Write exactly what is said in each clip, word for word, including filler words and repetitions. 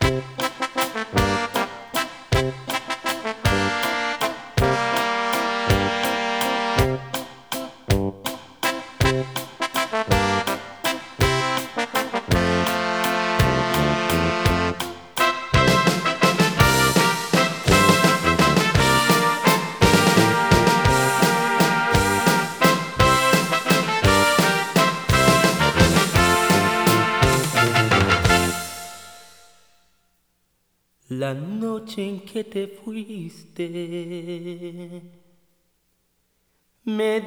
La noche en que te fuiste, me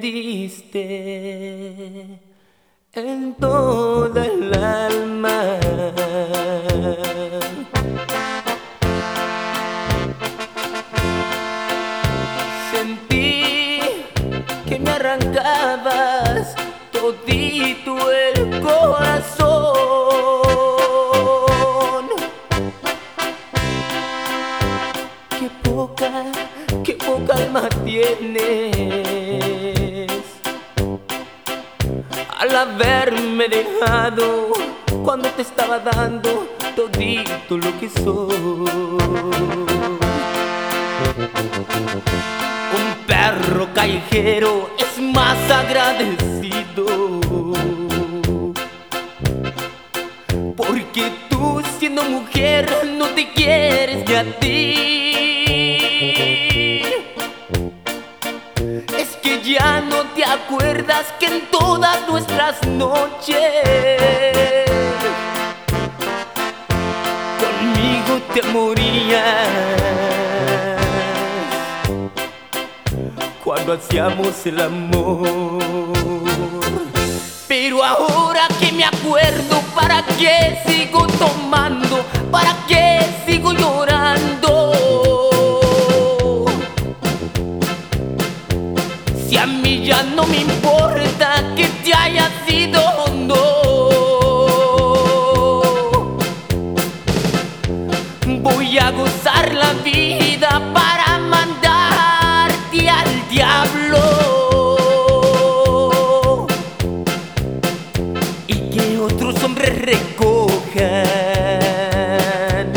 diste en toda el alma. Sentí que me arrancabas todito el corazón. Qué poca, qué poca alma tienes al haberme dejado cuando te estaba dando todito lo que soy. Un perro callejero es más agradecido, porque tú, siendo mujer, no te quieres ni a ti. Es que ya no te acuerdas que en todas nuestras noches conmigo te morías cuando hacíamos el amor. Pero ahora que me acuerdo, ¿para qué sigo tomando? ¿Para qué sigo llorando? Si a mí ya no me importa que te hayas ido o no. Voy a gozar la vida para mandarte al diablo. Otros hombres recojan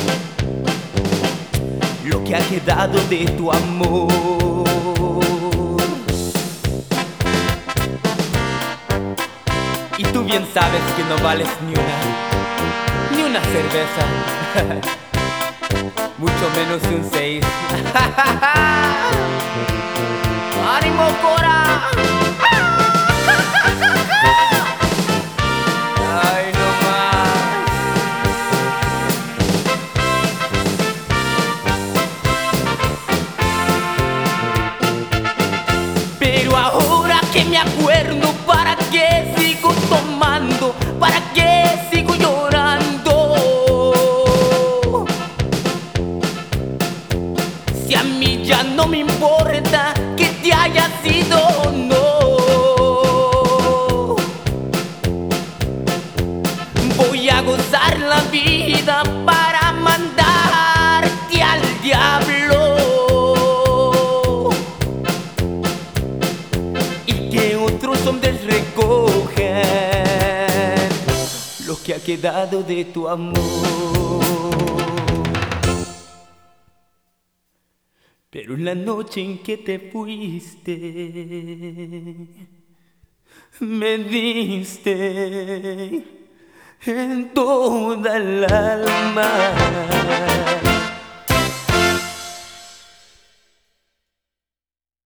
lo que ha quedado de tu amor. Y tú bien sabes que no vales ni una, ni una cerveza, mucho menos un seis. ¡Ánimo, Cora! Ahora que me acuerdo, ¿para qué sigo tomando? ¿Para qué sigo llorando? Si a mí ya no me importa que te hayas ido o no. Voy a gozar la vida para mandarte al diablo. Otros hombres recojan lo que ha quedado de tu amor. Pero en la noche en que te fuiste, me diste en toda el alma.